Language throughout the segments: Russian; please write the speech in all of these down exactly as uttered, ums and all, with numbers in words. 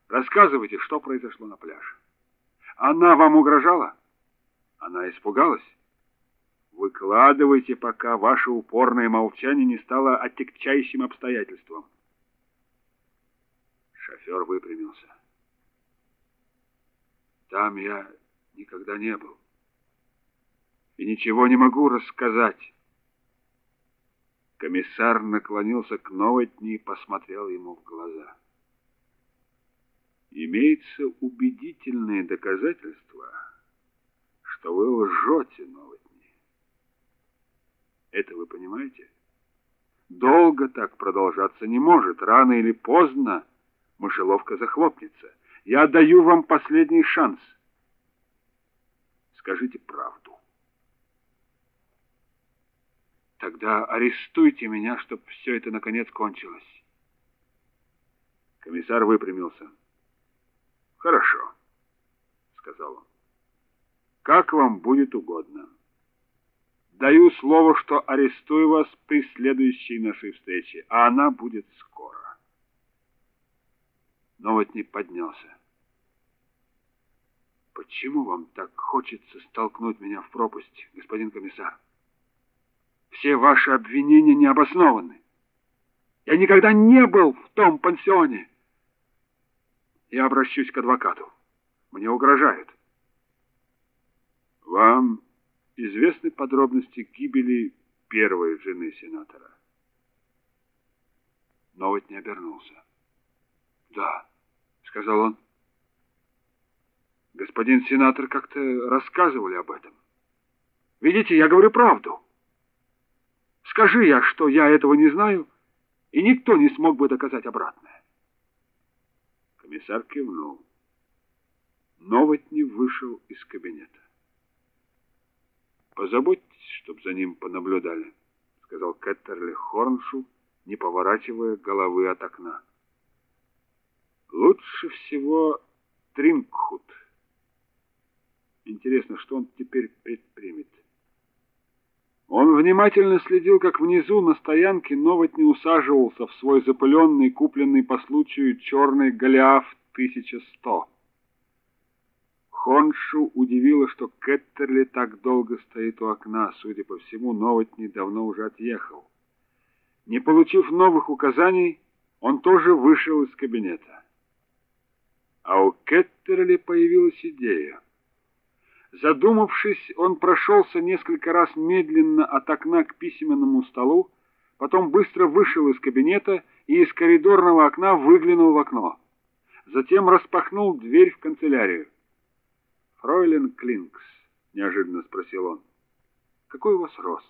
Рассказывайте, что произошло на пляже. Она вам угрожала? Она испугалась? Выкладывайте, пока ваше упорное молчание не стало отягчающим обстоятельством. Шофер выпрямился. Там я никогда не был. И ничего не могу рассказать. Комиссар наклонился к Новотни и посмотрел ему в глаза. Имеется убедительные доказательства, что вы лжете, Новотни. Это вы понимаете? Долго так продолжаться не может. Рано или поздно мышеловка захлопнется. Я даю вам последний шанс. Скажите правду. Тогда арестуйте меня, чтобы все это наконец кончилось. Комиссар выпрямился. Хорошо, сказал он. Как вам будет угодно. Даю слово, что арестую вас при следующей нашей встрече, а она будет скоро. Новотни поднялся. Почему вам так хочется столкнуть меня в пропасть, господин комиссар? Все ваши обвинения необоснованы. Я никогда не был в том пансионе. Я обращусь к адвокату. Мне угрожают. Вам известны подробности гибели первой жены сенатора? Новотни обернулся. Да, сказал он. Господин сенатор как-то рассказывали об этом. Видите, я говорю правду. Скажи я, что я этого не знаю, и никто не смог бы доказать обратное. Комиссар кивнул. Новотни вышел из кабинета. Позаботьтесь, чтобы за ним понаблюдали, сказал Кеттерли Хорншу, не поворачивая головы от окна. Лучше всего Трингхут. Интересно, что он теперь предпримет. Он внимательно следил, как внизу на стоянке Новотни усаживался в свой запыленный, купленный по случаю черный Голиаф тысяча сто. Хорншу удивило, что Кеттерли так долго стоит у окна. Судя по всему, Новотни давно уже отъехал. Не получив новых указаний, он тоже вышел из кабинета. А у Кеттерли появилась идея. Задумавшись, он прошелся несколько раз медленно от окна к письменному столу, потом быстро вышел из кабинета и из коридорного окна выглянул в окно. Затем распахнул дверь в канцелярию. «Фройлен Клинкс», — неожиданно спросил он, — «какой у вас рост?»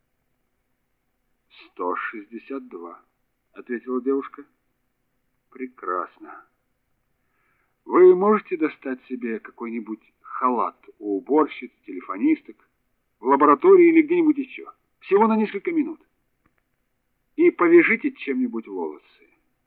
«сто шестьдесят два», — ответила девушка. «Прекрасно. Вы можете достать себе какой-нибудь халат у уборщиц, телефонисток, в лаборатории или где-нибудь еще? Всего на несколько минут. И повяжите чем-нибудь волосы».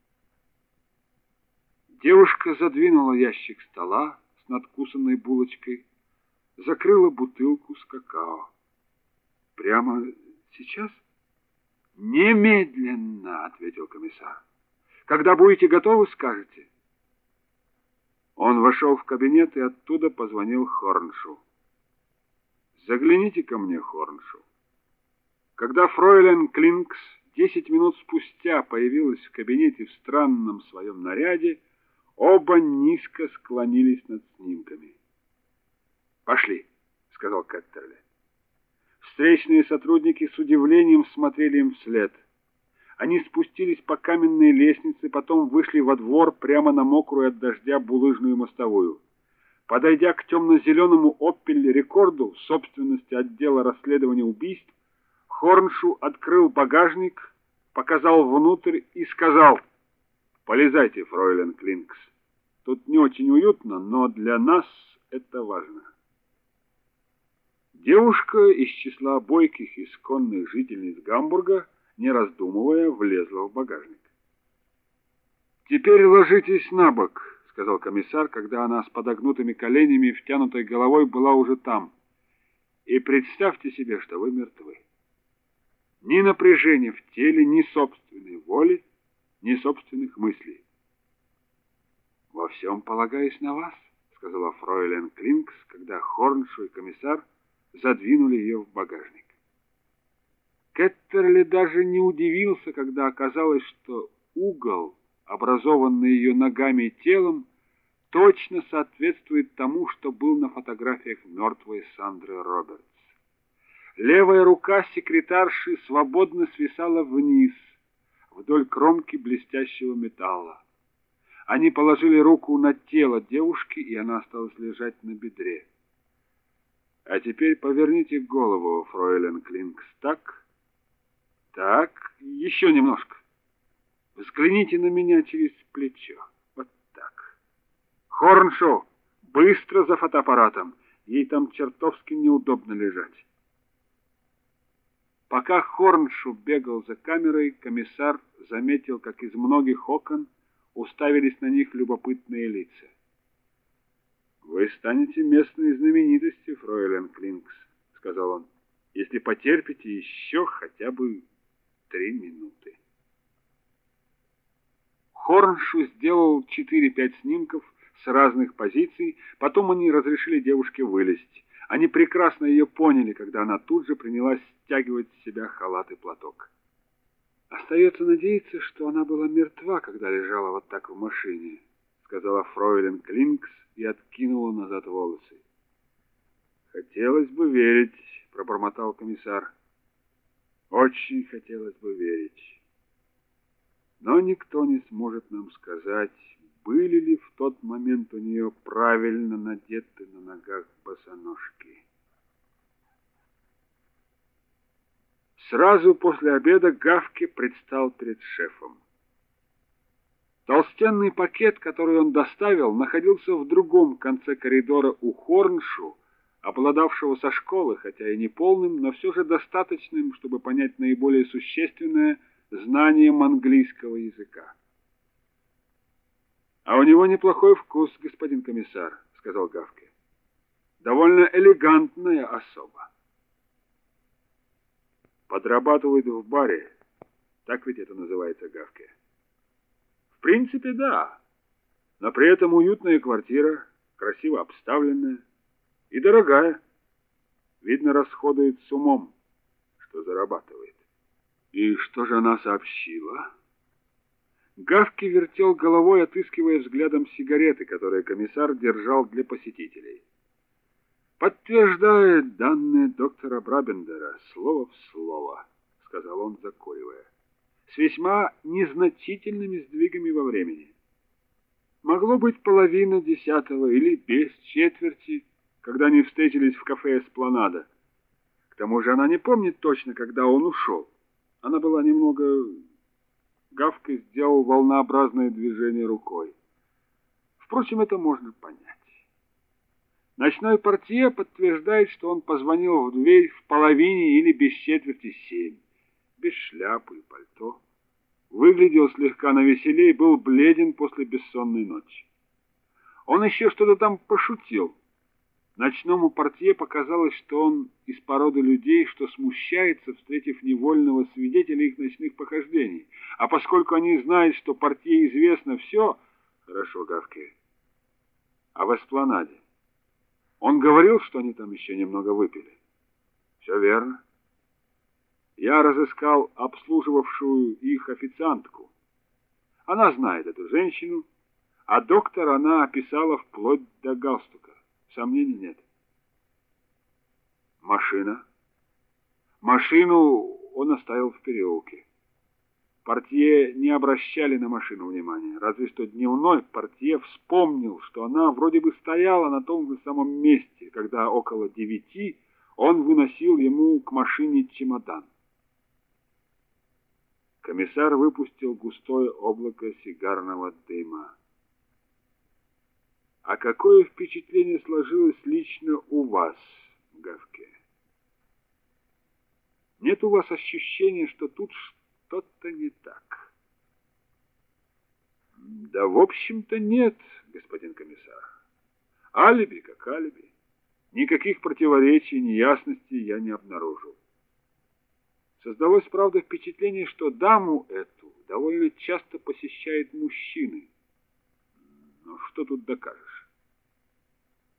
Девушка задвинула ящик стола с надкусанной булочкой, закрыла бутылку с какао. «Прямо сейчас?» «Немедленно», — ответил комиссар. «Когда будете готовы, скажете». Он вошел в кабинет и оттуда позвонил Хорншу. «Загляните ко мне, Хорншу». Когда фройлен Клинкс десять минут спустя появилась в кабинете в странном своем наряде, оба низко склонились над снимками. «Пошли», — сказал Кеттерли. Встречные сотрудники с удивлением смотрели им вслед. Они спустились по каменной лестнице, потом вышли во двор прямо на мокрую от дождя булыжную мостовую. Подойдя к темно-зеленому Opel Рекорду, собственности отдела расследования убийств, Хорншу открыл багажник, показал внутрь и сказал: «Полезайте, фройлен Клинкс. Тут не очень уютно, но для нас это важно». Девушка из числа бойких исконных жительниц Гамбурга, не раздумывая, влезла в багажник. «Теперь ложитесь на бок», — сказал комиссар, когда она с подогнутыми коленями и втянутой головой была уже там. «И представьте себе, что вы мертвы. Ни напряжения в теле, ни собственной воли, ни собственных мыслей. Во всем полагаюсь на вас», — сказала фройлен Клинкс, когда Хорншу и комиссар задвинули ее в багажник. Кеттерли даже не удивился, когда оказалось, что угол, образованный ее ногами и телом, точно соответствует тому, что был на фотографиях мертвой Сандры Робертс. Левая рука секретарши свободно свисала вниз, вдоль кромки блестящего металла. Они положили руку на тело девушки, и она осталась лежать на бедре. «А теперь поверните голову, фройлен Клинкс, так? Так, еще немножко. Взгляните на меня через плечо. Вот так. Хорншоу, быстро за фотоаппаратом. Ей там чертовски неудобно лежать». Пока Хорншу бегал за камерой, комиссар заметил, как из многих окон уставились на них любопытные лица. «Вы станете местной знаменитостью, фройлен Клинкс», — сказал он, — «если потерпите еще хотя бы три минуты». Хорншу сделал четыре-пять снимков с разных позиций, потом они разрешили девушке вылезть. Они прекрасно ее поняли, когда она тут же принялась стягивать с себя халат и платок. «Остается надеяться, что она была мертва, когда лежала вот так в машине», — сказала фройлен Клинкс и откинула назад волосы. «Хотелось бы верить», — пробормотал комиссар. «Очень хотелось бы верить. Но никто не сможет нам сказать, были ли в тот момент у нее правильно надеты на ногах босоножки». Сразу после обеда Гавке предстал перед шефом. Толстенный пакет, который он доставил, находился в другом конце коридора у Хорншу, обладавшего со школы, хотя и не полным, но все же достаточным, чтобы понять наиболее существенное знанием английского языка. «А у него неплохой вкус, господин комиссар», — сказал Гавке. «Довольно элегантная особа». «Подрабатывает в баре, так ведь это называется, Гавке?» «В принципе, да. Но при этом уютная квартира, красиво обставленная и дорогая. Видно, расходует с умом, что зарабатывает». «И что же она сообщила?» Гавке вертел головой, отыскивая взглядом сигареты, которые комиссар держал для посетителей. «Подтверждает данные доктора Брабендера, слово в слово», — сказал он, закуривая, «с весьма незначительными сдвигами во времени. Могло быть половина десятого или без четверти, когда они встретились в кафе «Эспланада». К тому же она не помнит точно, когда он ушел. Она была немного...» Гавка сделал волнообразное движение рукой. Впрочем, это можно понять. Ночной портье подтверждает, что он позвонил в дверь в половине или без четверти семь, без шляпы и пальто. Выглядел слегка навеселее и был бледен после бессонной ночи. Он еще что-то там пошутил. Ночному портье показалось, что он из породы людей, что смущается, встретив невольного свидетеля их ночных похождений. А поскольку они знают, что портье известно все... Хорошо, Гавке. А в «Эспланаде» он говорил, что они там еще немного выпили? Все верно. Я разыскал обслуживавшую их официантку. Она знает эту женщину, а доктора она описала вплоть до галстука. Сомнений нет. Машина. Машину он оставил в переулке. Портье не обращали на машину внимания, разве что дневной портье вспомнил, что она вроде бы стояла на том же самом месте, когда около девяти он выносил ему к машине чемодан. Комиссар выпустил густое облако сигарного дыма. «А какое впечатление сложилось лично у вас, Гавке? Нет у вас ощущения, что тут что-то не так?» «Да, в общем-то, нет, господин комиссар. Алиби как алиби. Никаких противоречий, неясностей я не обнаружил. Создалось, правда, впечатление, что даму эту довольно часто посещают мужчины. Но что что тут докажешь?